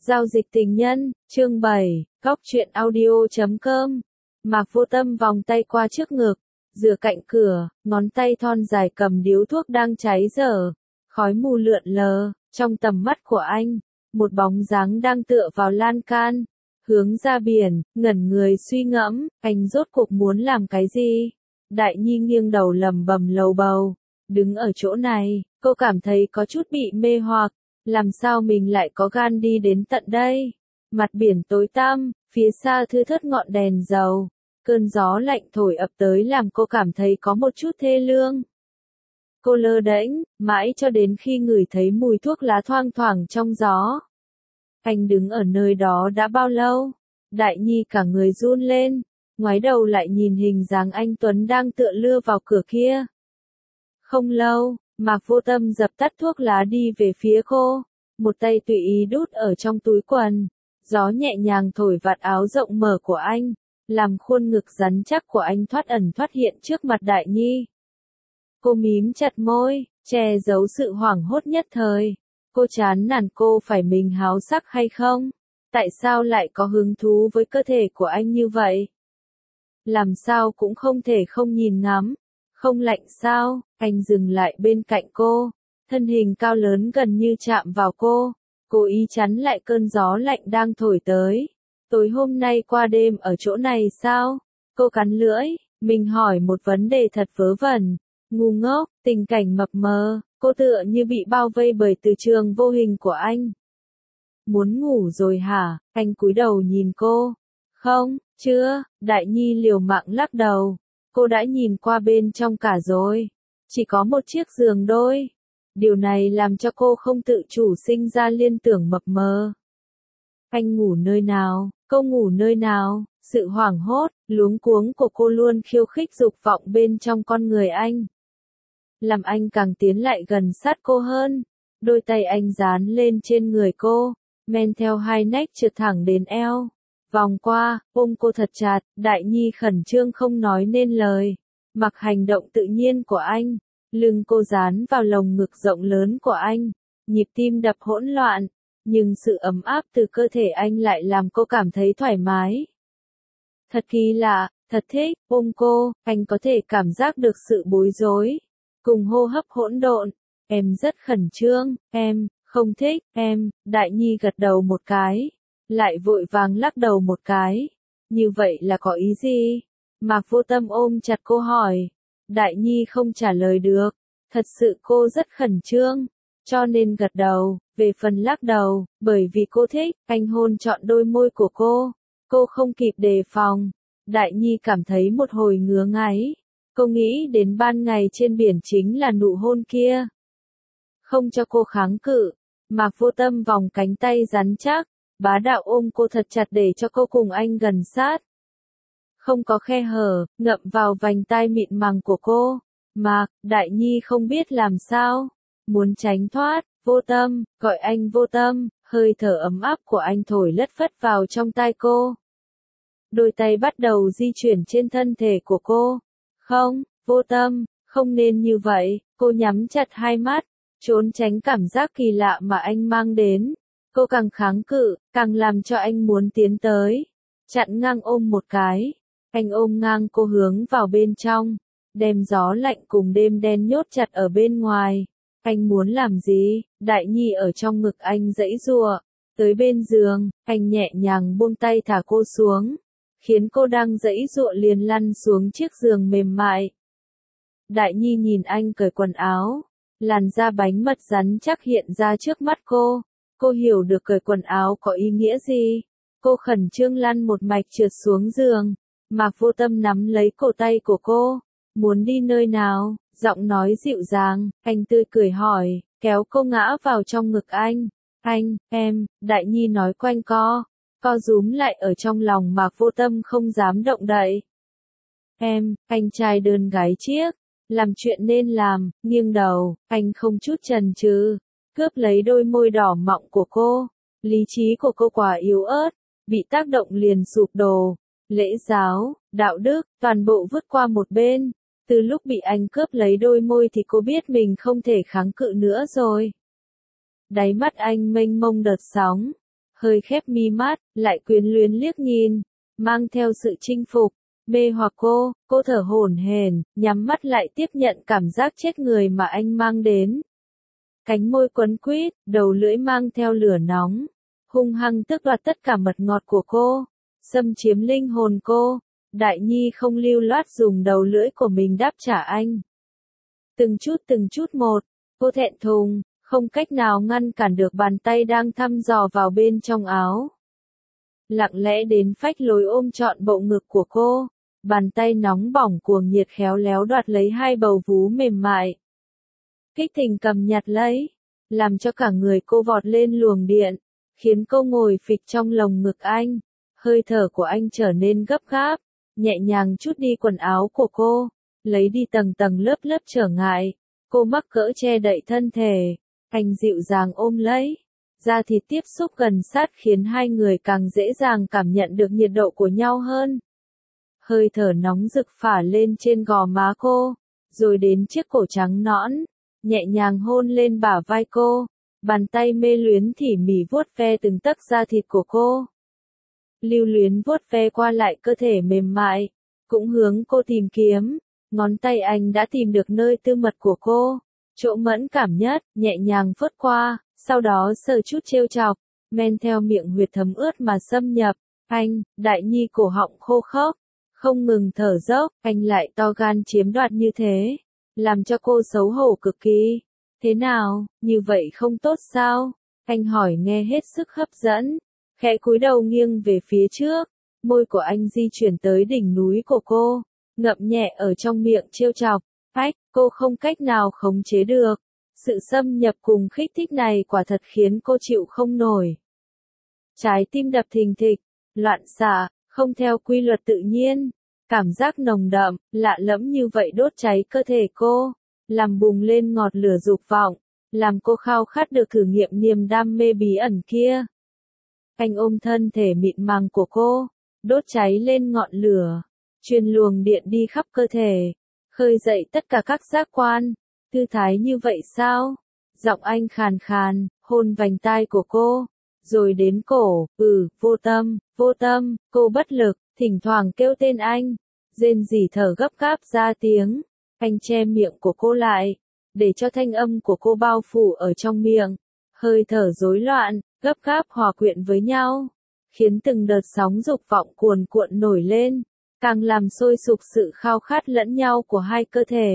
Giao dịch tình nhân, chương 7, Góc truyện audio.com. Mạc Vô Tâm vòng tay qua trước ngực, dựa cạnh cửa, ngón tay thon dài cầm điếu thuốc đang cháy dở, khói mù lượn lờ, trong tầm mắt của anh, một bóng dáng đang tựa vào lan can, hướng ra biển, ngẩn người suy ngẫm, anh rốt cuộc muốn làm cái gì? Đại Nhi nghiêng đầu lẩm bẩm lầu bầu, đứng ở chỗ này, cô cảm thấy có chút bị mê hoặc. Làm sao mình lại có gan đi đến tận đây? Mặt biển tối tăm, phía xa thưa thớt ngọn đèn dầu. Cơn gió lạnh thổi ập tới làm cô cảm thấy có một chút thê lương. Cô lơ đễnh, mãi cho đến khi ngửi thấy mùi thuốc lá thoang thoảng trong gió. Anh đứng ở nơi đó đã bao lâu? Đại Nhi cả người run lên, ngoái đầu lại nhìn hình dáng anh Tuấn đang tựa lưa vào cửa kia. Không lâu, Mạc Vô Tâm dập tắt thuốc lá đi về phía cô, một tay tùy ý đút ở trong túi quần, gió nhẹ nhàng thổi vạt áo rộng mở của anh, làm khuôn ngực rắn chắc của anh thoát ẩn thoát hiện trước mặt Đại Nhi. Cô mím chặt môi, che giấu sự hoảng hốt nhất thời. Cô chán nản cô phải mình háo sắc hay không? Tại sao lại có hứng thú với cơ thể của anh như vậy? Làm sao cũng không thể không nhìn ngắm. Không lạnh sao? Anh dừng lại bên cạnh cô, thân hình cao lớn gần như chạm vào cô, cố ý chắn lại cơn gió lạnh đang thổi tới. Tối hôm nay qua đêm ở chỗ này sao? Cô cắn lưỡi, mình hỏi một vấn đề thật vớ vẩn, ngu ngốc, tình cảnh mập mờ, cô tựa như bị bao vây bởi từ trường vô hình của anh. Muốn ngủ rồi hả? Anh cúi đầu nhìn cô. Không, chưa, Đại Nhi liều mạng lắc đầu. Cô đã nhìn qua bên trong cả rồi. Chỉ có một chiếc giường đôi. Điều này làm cho cô không tự chủ sinh ra liên tưởng mập mờ. Anh ngủ nơi nào? Cô ngủ nơi nào? Sự hoảng hốt, luống cuống của cô luôn khiêu khích dục vọng bên trong con người anh. Làm anh càng tiến lại gần sát cô hơn. Đôi tay anh dán lên trên người cô, men theo hai nách trượt thẳng đến eo. Vòng qua, ôm cô thật chặt, Đại Nhi khẩn trương không nói nên lời. Mặc hành động tự nhiên của anh, lưng cô dán vào lồng ngực rộng lớn của anh, nhịp tim đập hỗn loạn, nhưng sự ấm áp từ cơ thể anh lại làm cô cảm thấy thoải mái. Thật kỳ lạ, thật thích, ôm cô, anh có thể cảm giác được sự bối rối, cùng hô hấp hỗn độn. Em rất khẩn trương, em, không thích, em, Đại Nhi gật đầu một cái. Lại vội vàng lắc đầu một cái. Như vậy là có ý gì? Mạc Vô Tâm ôm chặt cô hỏi. Đại Nhi không trả lời được. Thật sự cô rất khẩn trương. Cho nên gật đầu, về phần lắc đầu, bởi vì cô thích, anh hôn trọn đôi môi của cô. Cô không kịp đề phòng. Đại Nhi cảm thấy một hồi ngứa ngáy. Cô nghĩ đến ban ngày trên biển chính là nụ hôn kia. Không cho cô kháng cự. Mạc Vô Tâm vòng cánh tay rắn chắc. Bá đạo ôm cô thật chặt để cho cô cùng anh gần sát. Không có khe hở, ngậm vào vành tai mịn màng của cô. Mạc, Đại Nhi không biết làm sao. Muốn tránh thoát, Vô Tâm, gọi anh Vô Tâm, hơi thở ấm áp của anh thổi lất phất vào trong tai cô. Đôi tay bắt đầu di chuyển trên thân thể của cô. Không, Vô Tâm, không nên như vậy, cô nhắm chặt hai mắt, trốn tránh cảm giác kỳ lạ mà anh mang đến. Cô càng kháng cự, càng làm cho anh muốn tiến tới. Chặn ngang ôm một cái. Anh ôm ngang cô hướng vào bên trong. Đem gió lạnh cùng đêm đen nhốt chặt ở bên ngoài. Anh muốn làm gì? Đại Nhi ở trong ngực anh giãy giụa. Tới bên giường, anh nhẹ nhàng buông tay thả cô xuống. Khiến cô đang giãy giụa liền lăn xuống chiếc giường mềm mại. Đại Nhi nhìn anh cởi quần áo. Làn da bánh mật rắn chắc hiện ra trước mắt cô. Cô hiểu được cởi quần áo có ý nghĩa gì. Cô khẩn trương lăn một mạch trượt xuống giường. Mạc Vô Tâm nắm lấy cổ tay của cô. Muốn đi nơi nào? Giọng nói dịu dàng, anh tươi cười hỏi, kéo cô ngã vào trong ngực anh. Anh, em, Đại Nhi nói quanh co rúm lại ở trong lòng Mạc Vô Tâm không dám động đậy. Em, anh trai đơn gái chiếc, làm chuyện nên làm, nghiêng đầu, anh không chút chần chừ. Cướp lấy đôi môi đỏ mọng của cô. Lý trí của cô quả yếu ớt, bị tác động liền sụp đổ. Lễ giáo, đạo đức, toàn bộ vứt qua một bên. Từ lúc bị anh cướp lấy đôi môi thì cô biết mình không thể kháng cự nữa rồi. Đáy mắt anh mênh mông đợt sóng. hơi khép mi mắt, lại quyến luyến liếc nhìn, mang theo sự chinh phục, mê hoặc cô thở hổn hển, nhắm mắt lại tiếp nhận cảm giác chết người mà anh mang đến. Cánh môi quấn quýt, đầu lưỡi mang theo lửa nóng, hung hăng tước đoạt tất cả mật ngọt của cô, xâm chiếm linh hồn cô. Đại Nhi không lưu loát dùng đầu lưỡi của mình đáp trả anh. Từng chút một, cô thẹn thùng, không cách nào ngăn cản được bàn tay đang thăm dò vào bên trong áo. Lặng lẽ đến phách lối ôm trọn bộ ngực của cô, bàn tay nóng bỏng cuồng nhiệt khéo léo đoạt lấy hai bầu vú mềm mại. Kích thình cầm nhặt lấy, làm cho cả người cô vọt lên luồng điện, khiến cô ngồi phịch trong lồng ngực anh. Hơi thở của anh trở nên gấp gáp, nhẹ nhàng trút đi quần áo của cô, lấy đi tầng tầng lớp lớp trở ngại. Cô mắc cỡ che đậy thân thể, anh dịu dàng ôm lấy, da thịt tiếp xúc gần sát khiến hai người càng dễ dàng cảm nhận được nhiệt độ của nhau hơn. Hơi thở nóng rực phả lên trên gò má cô, rồi đến chiếc cổ trắng nõn, nhẹ nhàng hôn lên bả vai cô, bàn tay mê luyến tỉ mỉ vuốt ve từng tấc da thịt của cô. Lưu luyến vuốt ve qua lại cơ thể mềm mại, cũng hướng cô tìm kiếm, ngón tay anh đã tìm được nơi tư mật của cô, chỗ mẫn cảm nhất, nhẹ nhàng phớt qua, sau đó sờ chút trêu chọc, men theo miệng huyệt thấm ướt mà xâm nhập. Anh, Đại Nhi cổ họng khô khốc, không ngừng thở dốc, anh lại to gan chiếm đoạt như thế, làm cho cô xấu hổ cực kỳ. Thế nào, như vậy không tốt sao? Anh hỏi nghe hết sức hấp dẫn, khẽ cúi đầu nghiêng về phía trước, môi của anh di chuyển tới đỉnh núi của cô, ngậm nhẹ ở trong miệng trêu chọc. Cô không cách nào khống chế được. Sự xâm nhập cùng kích thích này quả thật khiến cô chịu không nổi. Trái tim đập thình thịch, loạn xạ, không theo quy luật tự nhiên. Cảm giác nồng đậm, lạ lẫm như vậy đốt cháy cơ thể cô, làm bùng lên ngọt lửa dục vọng, làm cô khao khát được thử nghiệm niềm đam mê bí ẩn kia. Anh ôm thân thể mịn màng của cô, đốt cháy lên ngọn lửa, truyền luồng điện đi khắp cơ thể, khơi dậy tất cả các giác quan. Tư thái như vậy sao? Giọng anh khàn khàn, hôn vành tai của cô, rồi đến cổ. Vô tâm, cô bất lực, thỉnh thoảng kêu tên anh, rên rỉ thở gấp gáp ra tiếng. Anh che miệng của cô lại, để cho thanh âm của cô bao phủ ở trong miệng. Hơi thở rối loạn, gấp gáp hòa quyện với nhau, khiến từng đợt sóng dục vọng cuồn cuộn nổi lên, càng làm sôi sục sự khao khát lẫn nhau của hai cơ thể.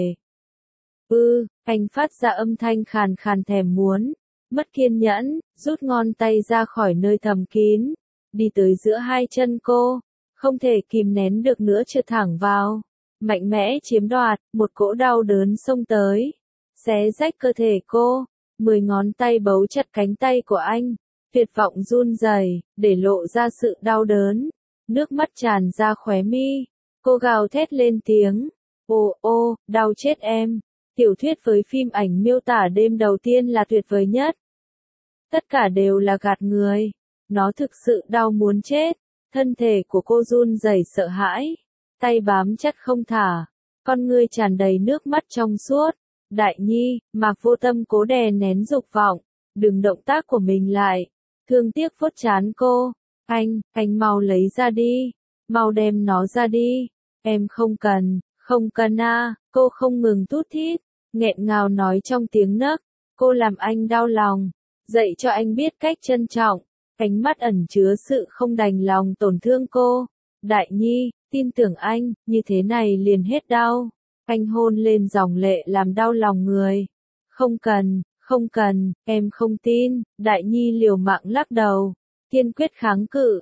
Anh phát ra âm thanh khàn khàn thèm muốn, mất kiên nhẫn, rút ngón tay ra khỏi nơi thầm kín, đi tới giữa hai chân cô, không thể kìm nén được nữa trượt thẳng vào, mạnh mẽ chiếm đoạt, một cỗ đau đớn xông tới, xé rách cơ thể cô, 10 ngón tay bấu chặt cánh tay của anh, tuyệt vọng run rẩy, để lộ ra sự đau đớn, nước mắt tràn ra khóe mi, cô gào thét lên tiếng, đau chết em. Tiểu thuyết với phim ảnh miêu tả đêm đầu tiên là tuyệt vời nhất. Tất cả đều là gạt người. Nó thực sự đau muốn chết. Thân thể của cô run rẩy sợ hãi. Tay bám chặt không thả. Con ngươi tràn đầy nước mắt trong suốt. Đại Nhi, Mạc Vô Tâm cố đè nén dục vọng. Đừng động tác của mình lại. Thương tiếc vuốt trán cô. Anh mau lấy ra đi. Mau đem nó ra đi. Em không cần à. Cô không ngừng thút thít, nghẹn ngào nói trong tiếng nấc, cô làm anh đau lòng, dạy cho anh biết cách trân trọng, ánh mắt ẩn chứa sự không đành lòng tổn thương cô. Đại Nhi, tin tưởng anh, như thế này liền hết đau. Anh hôn lên dòng lệ làm đau lòng người. Không cần, em không tin. Đại Nhi liều mạng lắc đầu, kiên quyết kháng cự,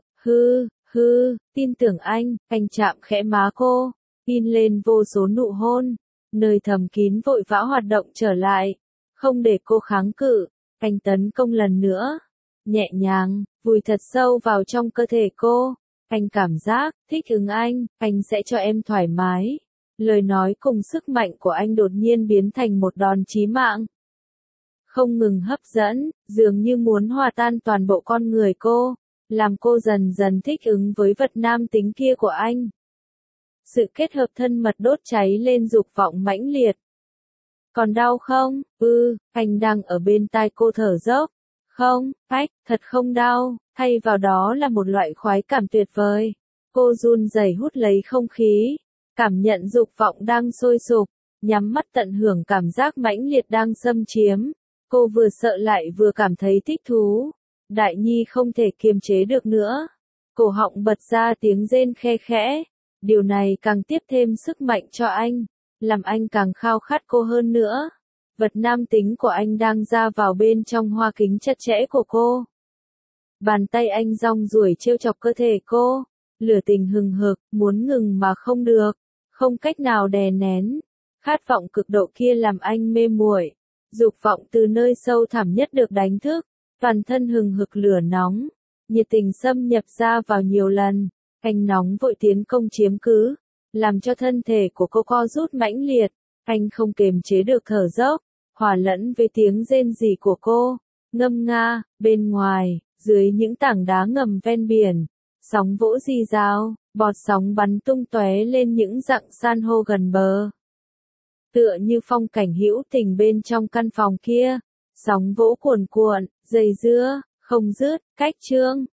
tin tưởng anh chạm khẽ má cô, in lên vô số nụ hôn. Nơi thầm kín vội vã hoạt động trở lại, không để cô kháng cự, anh tấn công lần nữa, nhẹ nhàng, vùi thật sâu vào trong cơ thể cô, anh cảm giác, thích ứng anh sẽ cho em thoải mái. Lời nói cùng sức mạnh của anh đột nhiên biến thành một đòn chí mạng. Không ngừng hấp dẫn, dường như muốn hòa tan toàn bộ con người cô, làm cô dần dần thích ứng với vật nam tính kia của anh. Sự kết hợp thân mật đốt cháy lên dục vọng mãnh liệt. Còn đau không? Anh đang ở bên tai cô thở dốc, Không, ách, thật không đau, thay vào đó là một loại khoái cảm tuyệt vời. Cô run rẩy hút lấy không khí, cảm nhận dục vọng đang sôi sục, nhắm mắt tận hưởng cảm giác mãnh liệt đang xâm chiếm. Cô vừa sợ lại vừa cảm thấy thích thú. Đại Nhi không thể kiềm chế được nữa. Cổ họng bật ra tiếng rên khe khẽ. Điều này càng tiếp thêm sức mạnh cho anh, làm anh càng khao khát cô hơn nữa. Vật nam tính của anh đang ra vào bên trong hoa kính chặt chẽ của cô. Bàn tay anh rong ruổi trêu chọc cơ thể cô. Lửa tình hừng hực, muốn ngừng mà không được, không cách nào đè nén. Khát vọng cực độ kia làm anh mê muội. Dục vọng từ nơi sâu thẳm nhất được đánh thức, toàn thân hừng hực lửa nóng, nhiệt tình xâm nhập ra vào nhiều lần, anh nóng vội tiến công chiếm cứ, làm cho thân thể của cô co rút mãnh liệt, anh không kềm chế được thở dốc, hòa lẫn với tiếng rên rỉ của cô, ngâm nga, bên ngoài, dưới những tảng đá ngầm ven biển, sóng vỗ rì rào, bọt sóng bắn tung tóe lên những dặng san hô gần bờ. Tựa như phong cảnh hữu tình bên trong căn phòng kia, sóng vỗ cuồn cuộn, dây dưa, không dứt, cách chương.